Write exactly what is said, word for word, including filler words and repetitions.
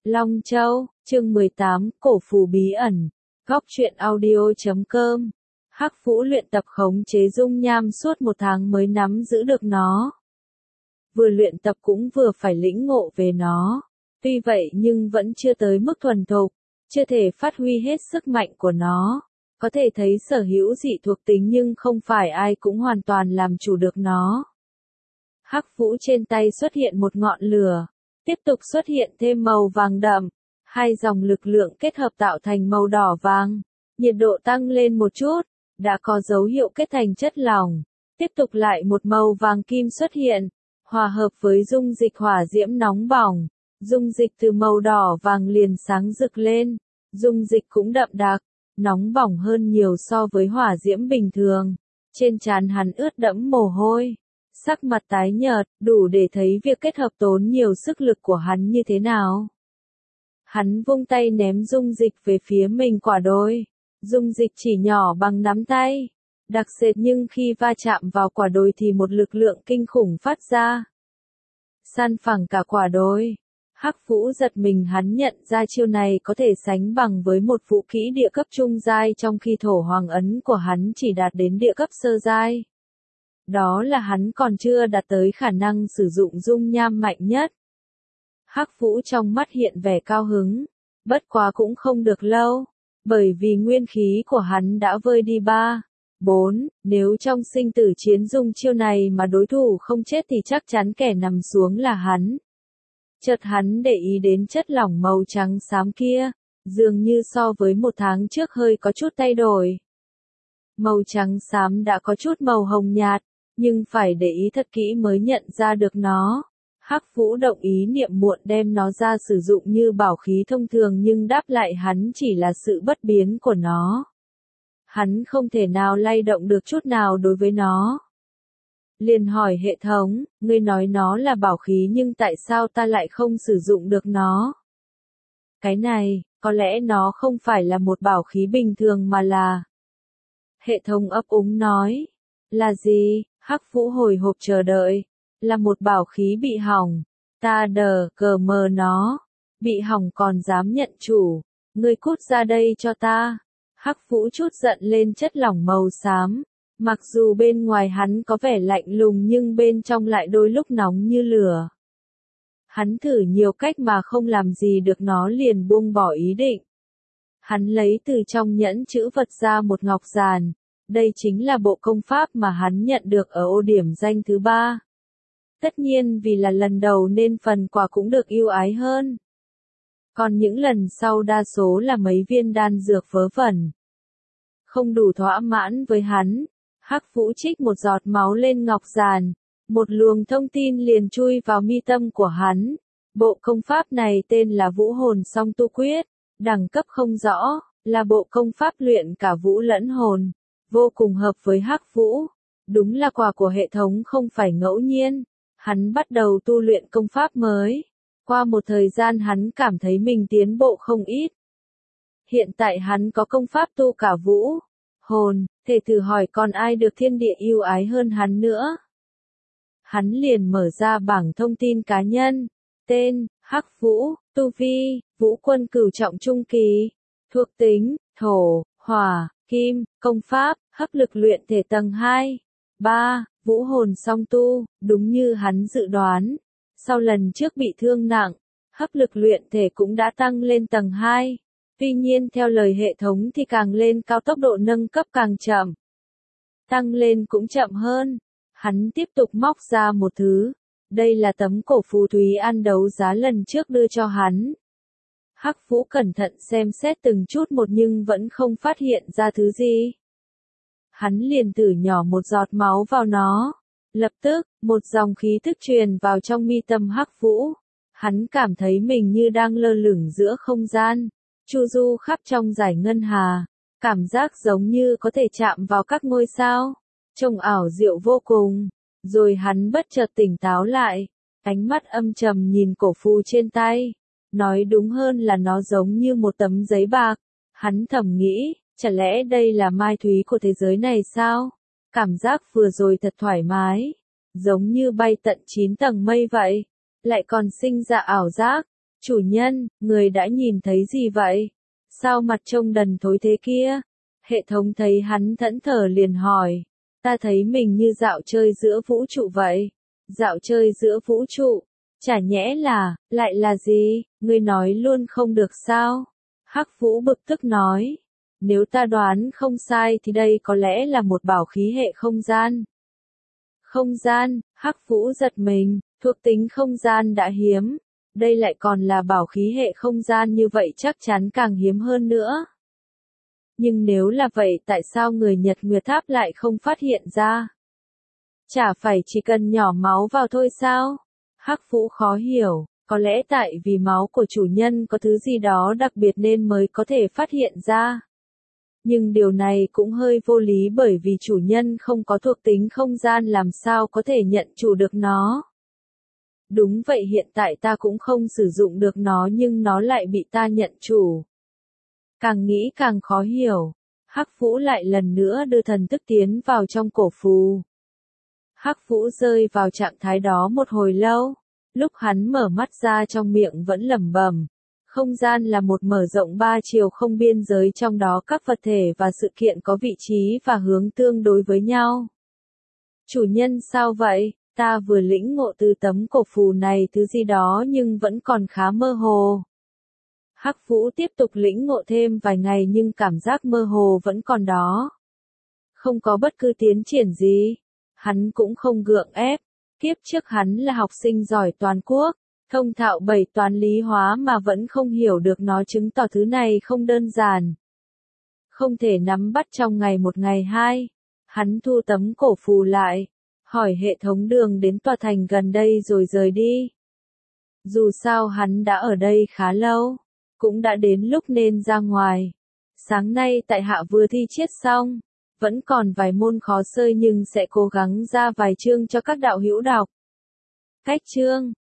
Long Châu, chương mười tám, cổ phù bí ẩn. Góc truyện audio chấm com. Hắc Vũ luyện tập khống chế dung nham suốt một tháng mới nắm giữ được nó. Vừa luyện tập cũng vừa phải lĩnh ngộ về nó. Tuy vậy nhưng vẫn chưa tới mức thuần thục, chưa thể phát huy hết sức mạnh của nó. Có thể thấy sở hữu dị thuộc tính nhưng không phải ai cũng hoàn toàn làm chủ được nó. Hắc Vũ trên tay xuất hiện một ngọn lửa, tiếp tục xuất hiện thêm màu vàng đậm, hai dòng lực lượng kết hợp tạo thành màu đỏ vàng, nhiệt độ tăng lên một chút, đã có dấu hiệu kết thành chất lỏng, tiếp tục lại một màu vàng kim xuất hiện, hòa hợp với dung dịch hỏa diễm nóng bỏng, dung dịch từ màu đỏ vàng liền sáng rực lên, dung dịch cũng đậm đặc, nóng bỏng hơn nhiều so với hỏa diễm bình thường, trên trán hắn ướt đẫm mồ hôi. Sắc mặt tái nhợt, đủ để thấy việc kết hợp tốn nhiều sức lực của hắn như thế nào. Hắn vung tay ném dung dịch về phía mình quả đồi. Dung dịch chỉ nhỏ bằng nắm tay, đặc sệt nhưng khi va chạm vào quả đồi thì một lực lượng kinh khủng phát ra. San phẳng cả quả đồi. Hắc Vũ giật mình, hắn nhận ra chiêu này có thể sánh bằng với một vũ kỹ địa cấp trung giai, trong khi thổ hoàng ấn của hắn chỉ đạt đến địa cấp sơ giai. Đó là hắn còn chưa đạt tới khả năng sử dụng dung nham mạnh nhất. Hắc Vũ trong mắt hiện vẻ cao hứng, bất quá cũng không được lâu, bởi vì nguyên khí của hắn đã vơi đi ba, bốn, nếu trong sinh tử chiến dùng chiêu này mà đối thủ không chết thì chắc chắn kẻ nằm xuống là hắn. Chợt hắn để ý đến chất lỏng màu trắng xám kia, dường như so với một tháng trước hơi có chút thay đổi. Màu trắng xám đã có chút màu hồng nhạt, nhưng phải để ý thật kỹ mới nhận ra được nó. Hắc Vũ động ý niệm muộn đem nó ra sử dụng như bảo khí thông thường, nhưng đáp lại hắn chỉ là sự bất biến của nó. Hắn không thể nào lay động được chút nào đối với nó. Liền hỏi hệ thống, ngươi nói nó là bảo khí nhưng tại sao ta lại không sử dụng được nó? Cái này, có lẽ nó không phải là một bảo khí bình thường mà là... Hệ thống ấp úng nói, là gì? Hắc Vũ hồi hộp chờ đợi, là một bảo khí bị hỏng, ta đờ cờ mờ nó, bị hỏng còn dám nhận chủ, ngươi cút ra đây cho ta. Hắc Vũ chút giận lên chất lỏng màu xám, mặc dù bên ngoài hắn có vẻ lạnh lùng nhưng bên trong lại đôi lúc nóng như lửa. Hắn thử nhiều cách mà không làm gì được nó, liền buông bỏ ý định. Hắn lấy từ trong nhẫn chữ vật ra một ngọc giàn. Đây chính là bộ công pháp mà hắn nhận được ở ô điểm danh thứ ba. Tất nhiên vì là lần đầu nên phần quà cũng được ưu ái hơn. Còn những lần sau đa số là mấy viên đan dược vớ vẩn. Không đủ thỏa mãn với hắn, Hắc Vũ trích một giọt máu lên ngọc giàn, một luồng thông tin liền chui vào mi tâm của hắn. Bộ công pháp này tên là Vũ Hồn Song Tu Quyết, đẳng cấp không rõ, là bộ công pháp luyện cả vũ lẫn hồn. Vô cùng hợp với Hắc Vũ, đúng là quà của hệ thống không phải ngẫu nhiên. Hắn bắt đầu tu luyện công pháp mới. Qua một thời gian hắn cảm thấy mình tiến bộ không ít. Hiện tại hắn có công pháp tu cả vũ, hồn, thể thử hỏi còn ai được thiên địa ưu ái hơn hắn nữa. Hắn liền mở ra bảng thông tin cá nhân, tên, Hắc Vũ, tu vi, Vũ Quân cửu trọng trung kỳ, thuộc tính, thổ, hỏa, kim, công pháp, hấp lực luyện thể tầng hai, ba, vũ hồn song tu, đúng như hắn dự đoán. Sau lần trước bị thương nặng, hấp lực luyện thể cũng đã tăng lên tầng hai. Tuy nhiên theo lời hệ thống thì càng lên cao tốc độ nâng cấp càng chậm. Tăng lên cũng chậm hơn. Hắn tiếp tục móc ra một thứ. Đây là tấm cổ phù Thúy An đấu giá lần trước đưa cho hắn. Hắc Vũ cẩn thận xem xét từng chút một nhưng vẫn không phát hiện ra thứ gì. Hắn liền thử nhỏ một giọt máu vào nó. Lập tức, một dòng khí thức truyền vào trong mi tâm Hắc Vũ. Hắn cảm thấy mình như đang lơ lửng giữa không gian, chu du khắp trong dải ngân hà. Cảm giác giống như có thể chạm vào các ngôi sao. Trông ảo diệu vô cùng. Rồi hắn bất chợt tỉnh táo lại. Ánh mắt âm trầm nhìn cổ phù trên tay. Nói đúng hơn là nó giống như một tấm giấy bạc. Hắn thầm nghĩ, chả lẽ đây là mai thúy của thế giới này sao? Cảm giác vừa rồi thật thoải mái, giống như bay tận chín tầng mây vậy. Lại còn sinh ra ảo giác, Chủ nhân, người đã nhìn thấy gì vậy? Sao mặt trông đần thối thế kia? Hệ thống thấy hắn thẫn thờ liền hỏi. Ta thấy mình như dạo chơi giữa vũ trụ vậy. Dạo chơi giữa vũ trụ? Chả nhẽ là, lại là gì? Ngươi nói luôn không được sao? Hắc Vũ bực tức nói. Nếu ta đoán không sai thì đây có lẽ là một bảo khí hệ không gian. Không gian, Hắc Vũ giật mình, thuộc tính không gian đã hiếm. Đây lại còn là bảo khí hệ không gian như vậy chắc chắn càng hiếm hơn nữa. Nhưng nếu là vậy tại sao người Nhật Nguyệt Tháp lại không phát hiện ra? Chả phải chỉ cần nhỏ máu vào thôi sao? Hắc Vũ khó hiểu, có lẽ tại vì máu của chủ nhân có thứ gì đó đặc biệt nên mới có thể phát hiện ra. Nhưng điều này cũng hơi vô lý bởi vì chủ nhân không có thuộc tính không gian làm sao có thể nhận chủ được nó. Đúng vậy hiện tại ta cũng không sử dụng được nó nhưng nó lại bị ta nhận chủ. Càng nghĩ càng khó hiểu. Hắc Vũ lại lần nữa đưa thần thức tiến vào trong cổ phù. Hắc Vũ rơi vào trạng thái đó một hồi lâu. Lúc hắn mở mắt ra trong miệng vẫn lẩm bẩm. Không gian là một mở rộng ba chiều không biên giới trong đó các vật thể và sự kiện có vị trí và hướng tương đối với nhau. Chủ nhân sao vậy? Ta vừa lĩnh ngộ từ tấm cổ phù này thứ gì đó nhưng vẫn còn khá mơ hồ. Hắc Vũ tiếp tục lĩnh ngộ thêm vài ngày nhưng cảm giác mơ hồ vẫn còn đó. Không có bất cứ tiến triển gì. Hắn cũng không gượng ép. Kiếp trước hắn là học sinh giỏi toàn quốc, thông thạo bảy toán lý hóa mà vẫn không hiểu được nó chứng tỏ thứ này không đơn giản. Không thể nắm bắt trong ngày một ngày hai. Hắn thu tấm cổ phù lại. Hỏi hệ thống đường đến tòa thành gần đây rồi rời đi. Dù sao hắn đã ở đây khá lâu, cũng đã đến lúc nên ra ngoài. Sáng nay tại hạ vừa thi triết xong, vẫn còn vài môn khó sơi nhưng sẽ cố gắng ra vài chương cho các đạo hữu đọc. Cách chương